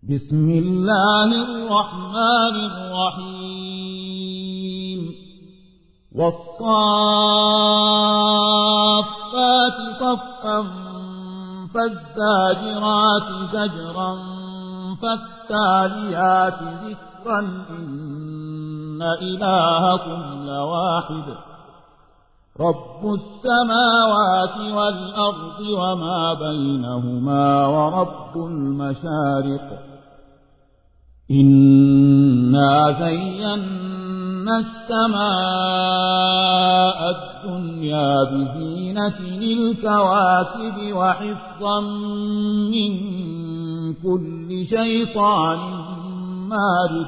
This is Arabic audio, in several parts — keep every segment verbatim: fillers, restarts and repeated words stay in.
بسم الله الرحمن الرحيم والصافات صفا فالزاجرات زجرا فالتاليات ذكرا إن إلهكم لواحد رب السماوات والأرض وما بينهما ورب المشارق إنا زينا السماء الدنيا بزينة الكواكب وحفظا من كل شيطان مارد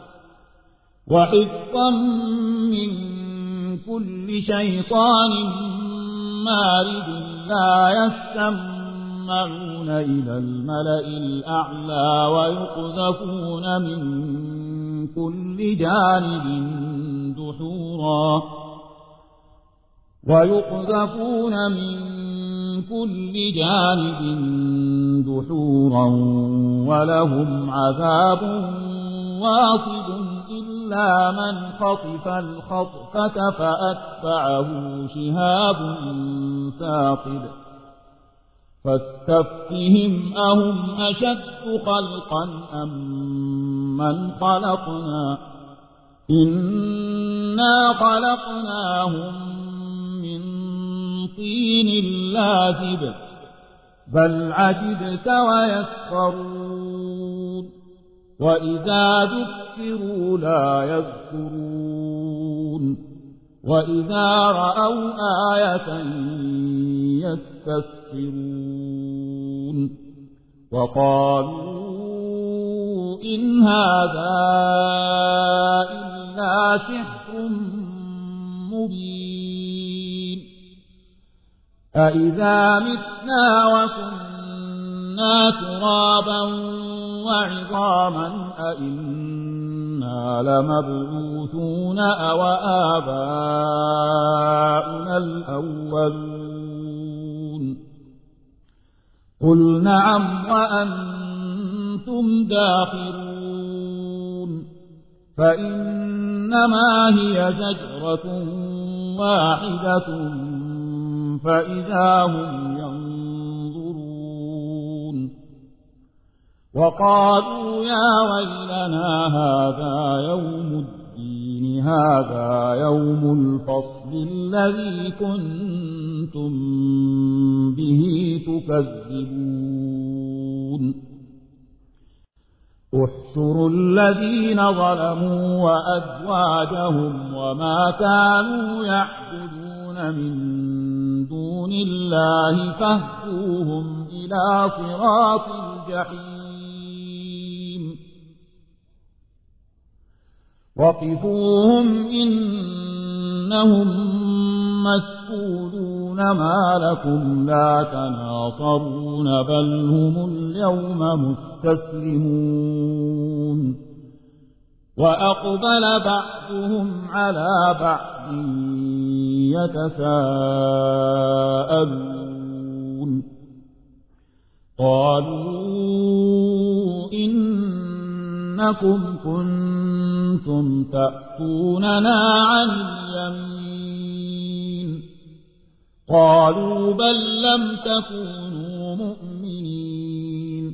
وحفظا من كل شيطان مارد لا يستمعون إلى الملأ الأعلى ويقذفون من كل جانب دحورا ويقذفون من كل جانب دحورا ولهم عذاب واصب إلا من خطف الخطفة فأتبعه شهاب ثاقب فاستفتهم أهم أشد خلقا أم من خلقنا إنا خلقناهم من طين لازب بل عجبت ويسخرون وإذا ذكروا لا يذكرون وإذا رأوا آية يستسخرون وقالوا إن هذا إلا سحر مبين أإذا متنا وكنا ترابا وعظاما أئنا لمبعوثون أو آباؤنا الأولون قل نعم وأنتم داخرون فإنما هي زجرة واحدة فإذا هم ينظرون وقالوا يا ويلنا هذا يوم الدين هذا يوم الفصل الذي كنتم به تكذبون احشروا الذين ظلموا وأزواجهم وما كانوا يعبدون من دون الله فاهدوهم إلى صراط الجحيم وقفوهم إنهم مسؤولون ما لكم لا تناصرون بل هم اليوم مستسلمون وأقبل بعضهم على بعض يتساءلون قالوا إنكم كنتم تأتوننا عن اليمين قالوا بل لم تكونوا مؤمنين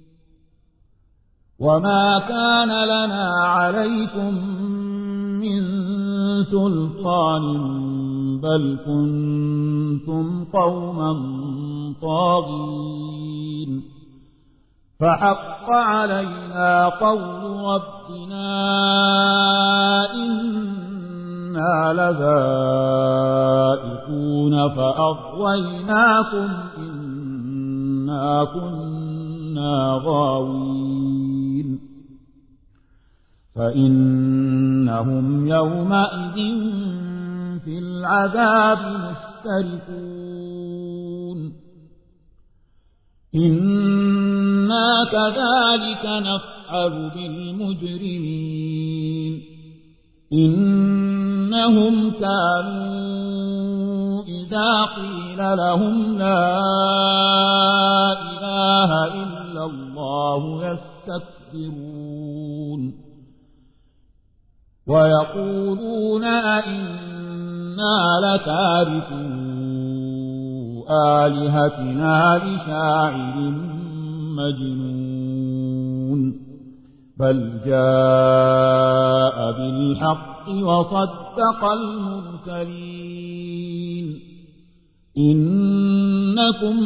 وما كان لنا عليكم من سلطان بل كنتم قوما طاغين فحق علينا قول ربنا إنا لذائقون فأغويناكم إنا كنا غاوين فإنهم يومئذ في العذاب مشتركون إنا كذلك نفعل بالمجرمين إنهم كانوا إذا قيل لهم لا إله إلا إلا الله يستكبرون ويقولون أئنا لتاركو آلهتنا لشاعر مجنون بل جاء بالحق وصدق المرسلين إنكم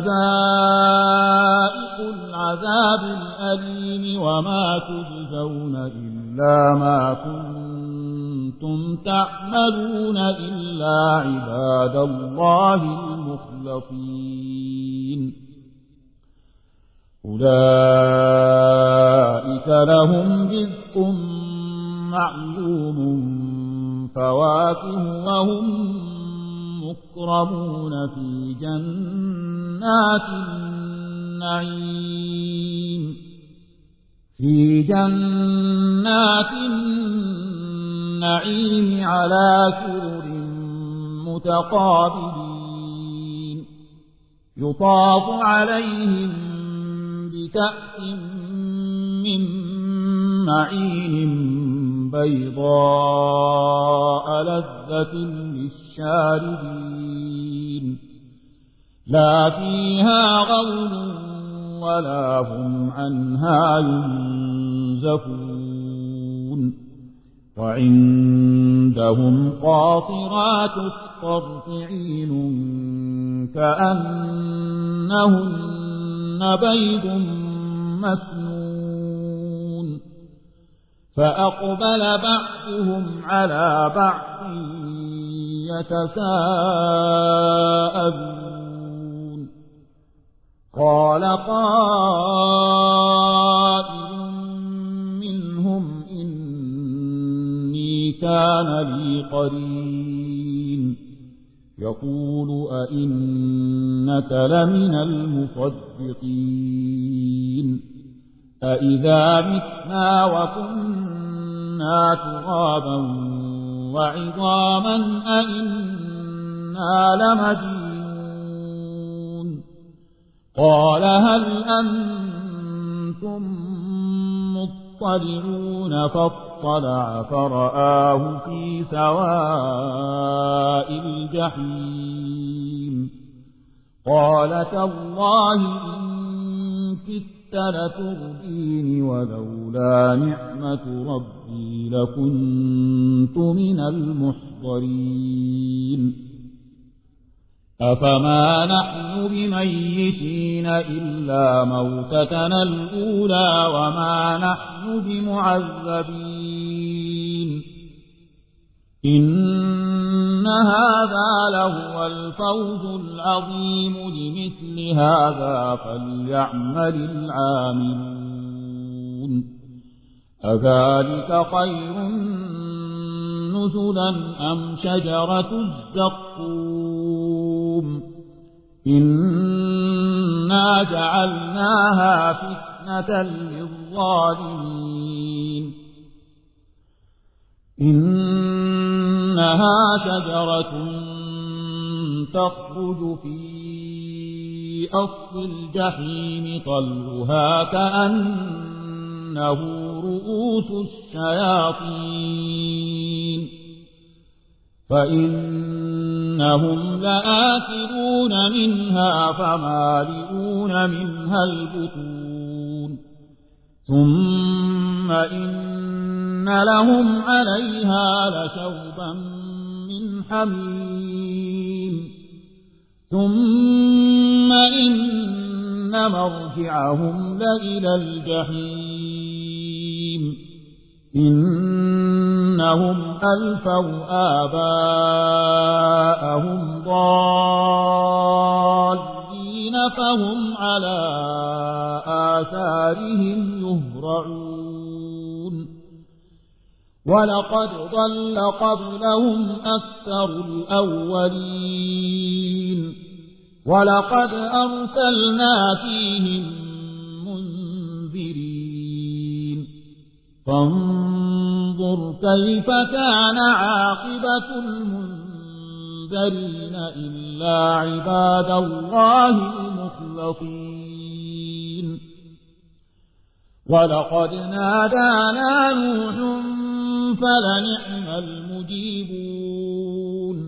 لذائق العذاب الأليم وما تجزون إلا ما كنتم تعملون إلا عباد الله المخلصين أولئك لهم رزق معلوم فواكه وهم مكرمون في جنات النعيم في جنات النعيم على سرر متقابلين يطاف عليهم بكأس من معين بيضاء لذة للشاربين لا فيها غول ولا هم عنها ينزفون وعندهم قاصرات الطرف عين كأنهن بيض مسنون فأقبل بعضهم على بعض يتساءلون قال قائل منهم إني كان لي قرين يقول أئنك لمن المصدقين أئذا متنا وكنا ترابا وعظاما أئنا لمدينون قال هل أنتم مطلعون فاطلع فرآه في سواء الجحيم قال تالله إن كدت لتردين ولولا نعمة ربي لكنت من المحضرين أفما نحن بميتين إلا موتتنا الأولى وما نحن بمعذبين إن هذا لهو الفوز العظيم لمثل هذا فليعمل العاملون أذلك خير نزلا أم شجرة الزقوم إنا جعلناها فتنة للظالمين إنها شجرة تخرج في أصل الجحيم طلعها كأنه رؤوس الشياطين فإنهم لآكلون منها فمالئون منها البطون ثم إن لهم عليها لشوبا من حميم ثم إن مرجعهم لإلى الجحيم إنهم ألفوا آباءهم ضالين فهم على آثارهم يهرعون ولقد ضل قبلهم أكثر الأولين ولقد أرسلنا فيهم منذرين فانظر كيف كان عاقبة المنذرين إلا عباد الله المخلصين ولقد نادانا نوح فلنعم المجيبون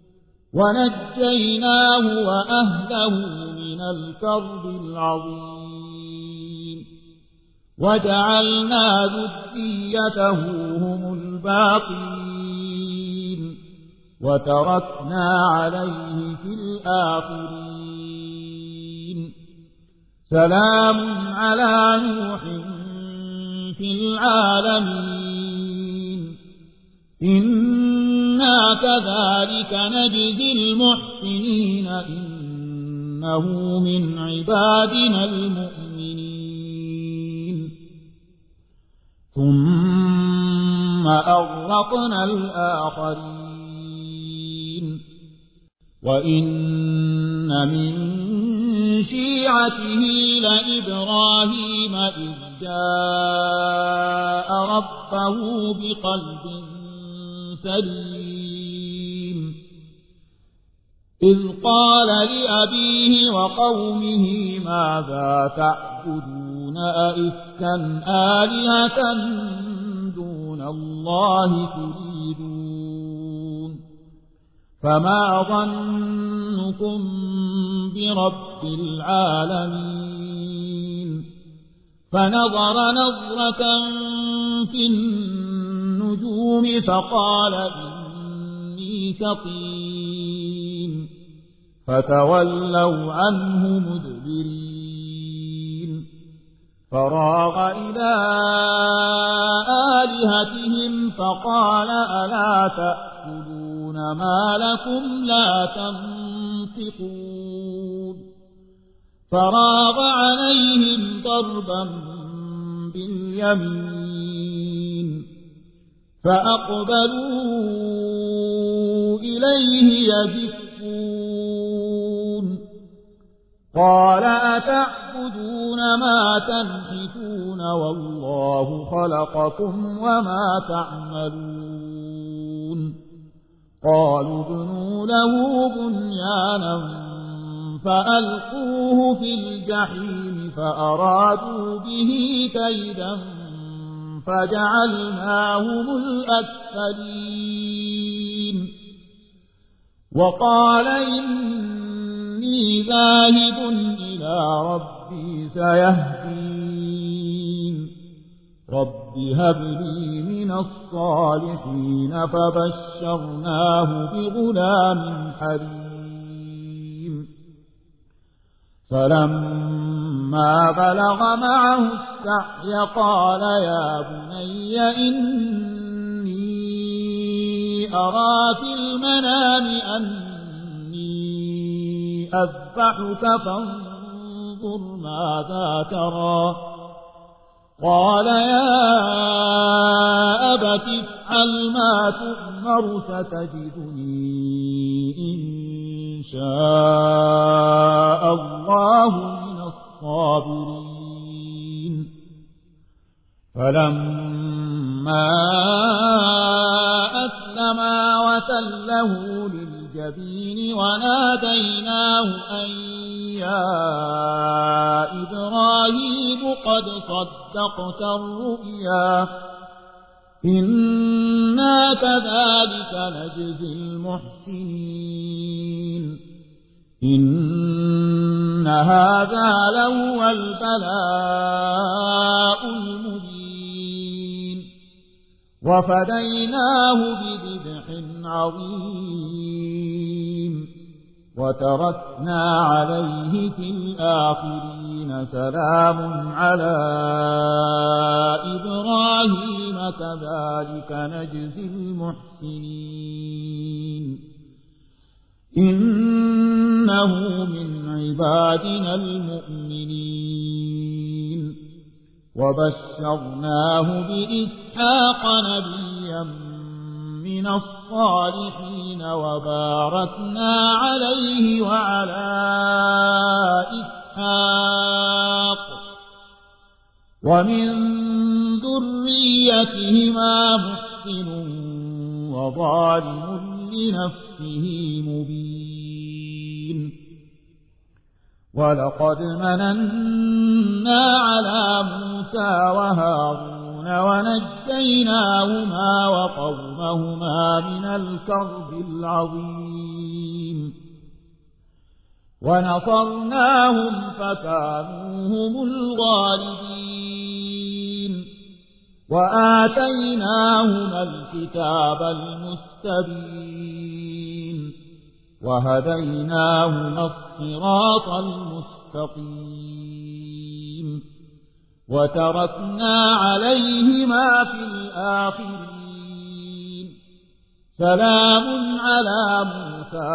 ونجيناه وأهله من الكرب العظيم وجعلنا ذريته هم الباقين وتركنا عليه في الآخرين سلام على نوح في العالمين إنا كذلك نجزي المحسنين إنه من عبادنا المؤمنين ثم أغرقنا الآخرين وإن من شيعته لإبراهيم إذ جاء ربه بقلب سليم إذ قال لأبيه وقومه ماذا تعبدون أئفكا آلهة دون الله تريدون فما ظنكم برب العالمين فنظر نظرة في النجوم فقال إني سقيم فتولوا عنه مدبرين فراغ إلى آلهتهم فقال ألا تأكلون ما لكم لا تنطقون فراغ عليهم ضربا باليمين فأقبلوا إليه يزفون قال أتعبدون ما تنحتون والله خلقكم وما تعملون قالوا ابنوا له بنيانا فألقوه في الجحيم فأرادوا به كيدا فجعلناهم الأسفلين وقال إني ذاهب إلى ربي سيهدين رب هب لي من الصالحين فبشرناه بغلام حليم فلما بلغ معه السعي قال يا بني إني أرى في المنام أني أذبحك فانظر ماذا ترى قال يا أبت افعل ما تؤمر ستجدني إن شاء الله من الصابرين فلما أسلما وتله للجبين وناديناه أن يا إبراهيم قد صدقت الرؤيا إنا كذلك نجزي المحسنين إن هذا لهو البلاء المبين وفديناه بذبح عظيم وتركنا عليه في الآخرين سلام على إبراهيم كذلك نجزي المحسنين إنه من عبادنا المؤمنين وبشرناه بإسحاق نبيا من الصالحين وباركنا عليه وعلى إسحاق ومن ذريتهما محسن وظالم لنفسه مبين ولقد مننا على موسى وهارون ونجيناهما وقومهما من الكرب العظيم ونصرناهم فكانوا هم الغالبين وآتيناهما الكتاب المستبين وهديناهما الصراط المستقيم وتركنا عليهما في الآخرين سلام على موسى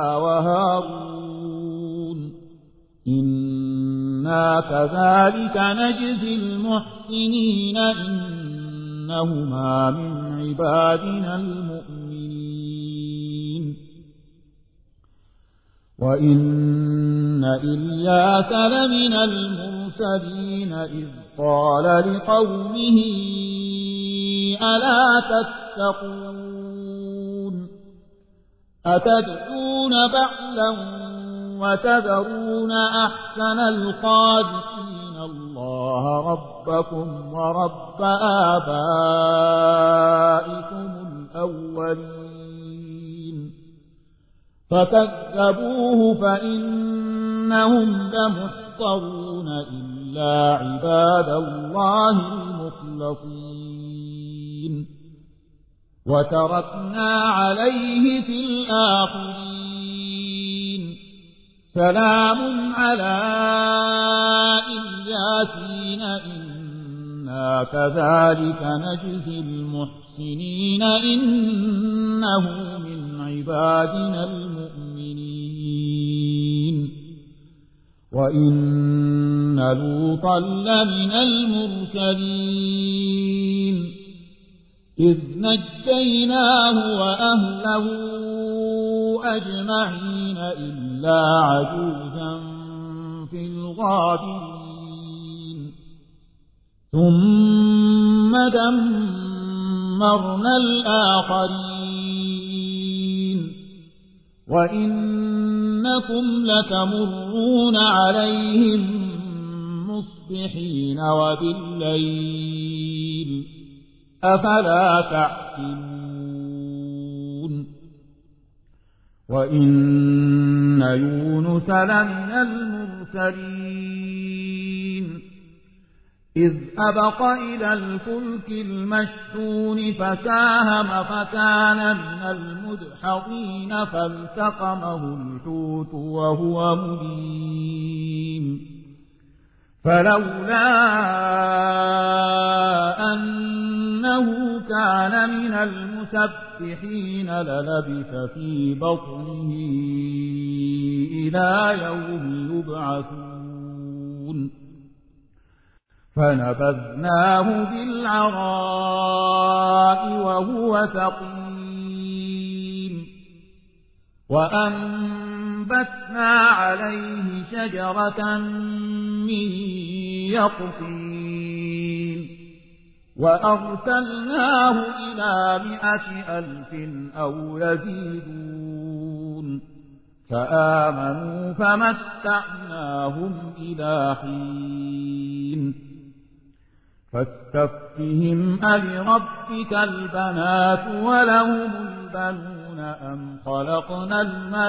وهارون إنا كذلك نجزي المحسنين إنهما من عبادنا المؤمنين وإن إلياس لمن المرسلين إذ قال لقومه ألا تتقون أتدعون بعلا وتذرون أحسن الخالقين الله ربكم ورب آبائكم الأولين فكذبوه فإنهم لمحضرون إلا عباد الله المخلصين وتركنا عليه في الآخرين سلام على الياسين إنا كذلك نجزي المحسنين إنه من عبادنا المؤمنين وإن لوطا لمن المرسلين إذ نجيناه وأهله أجمعين إلا عجوزا في الغابرين ثم دمرنا الآخرين وإنكم لتمرون عليهم مصبحين وبالليل أفلا تعقلون وإن يونس لمن المرسلين إذ أبق إلى الفلك المشحون فساهم فكان من المدحضين فالتقمه الحوت وهو مليم فلولا أنه كان من المسبحين للبث في بطنه إلى يوم يبعثون فنبذناه بالعراء وهو سقيم وأنبتنا عليه شجرة من يقطين وأرسلناه إلى مائة ألف أو يزيدون فآمنوا فمتعناهم إلى حين فاستفتهم ألربك البنات ولهم البنون أم خلقنا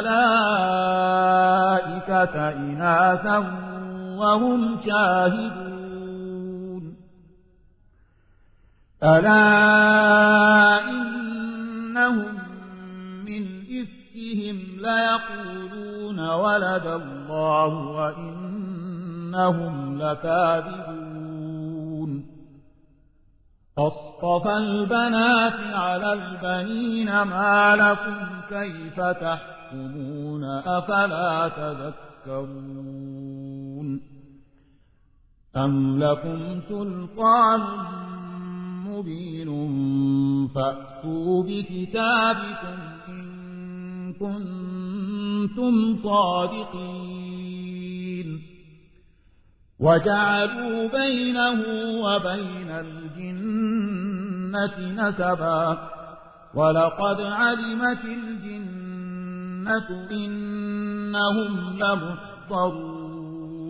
الملائكة إناثا وهم شاهدون ألا إنهم من إفكهم ليقولون ولد الله وإنهم لكاذبون أصطفى البنات على البنين ما لكم كيف تحكمون أفلا تذكرون أم لكم سلطان مبين فأتوا بكتابكم إن كنتم صادقين وجعلوا بينه وبين الجنة نسبا ولقد علمت الجنة إنهم لمحضرون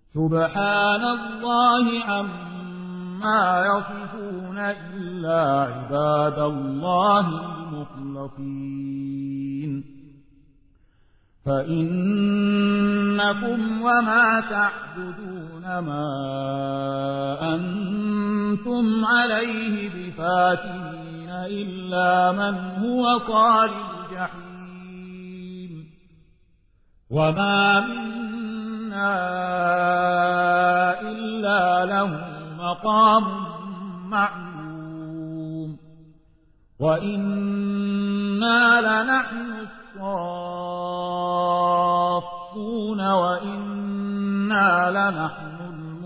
سبحان الله عما يصفون إلا عباد الله المخلصين فإنكم وما تعبدون ما أنتم عليه بفاتنين إلا من هو صال الجحيم وما منا إلا له مقام معلوم وإنا لنحن الصافون وإنا لنحن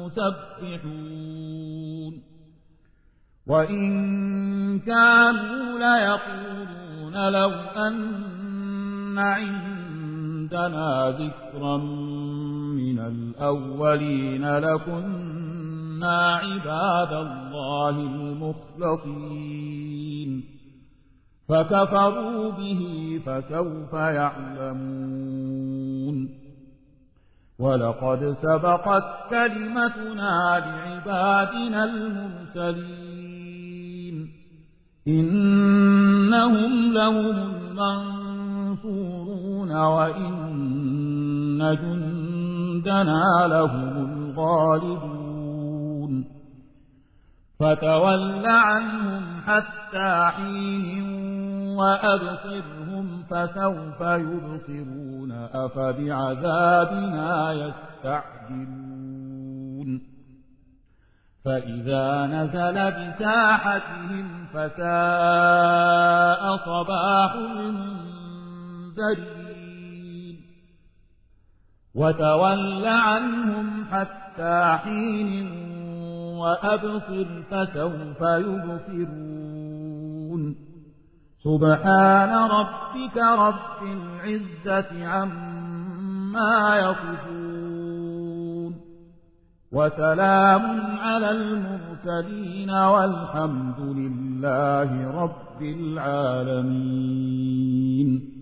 المسبحون وإن كانوا ليقولون لو أن عندنا ذكرا من الأولين لكنا عباد الله المخلصين فكفروا به فسوف يعلمون ولقد سبقت كلمتنا لعبادنا المرسلين إنهم لهم المنصورون وإن جندنا لهم الغالبون فتول عنهم حتى حين وأبصرهم فسوف يبصرون أفبعذابنا يستعجلون فإذا نزل بساحتهم فساء صباح المنذرين وتول عنهم حتى حين وأبصر فسوف يبصرون سبحان ربك رب العزة عما يصفون وسلام على المرسلين والحمد لله رب العالمين.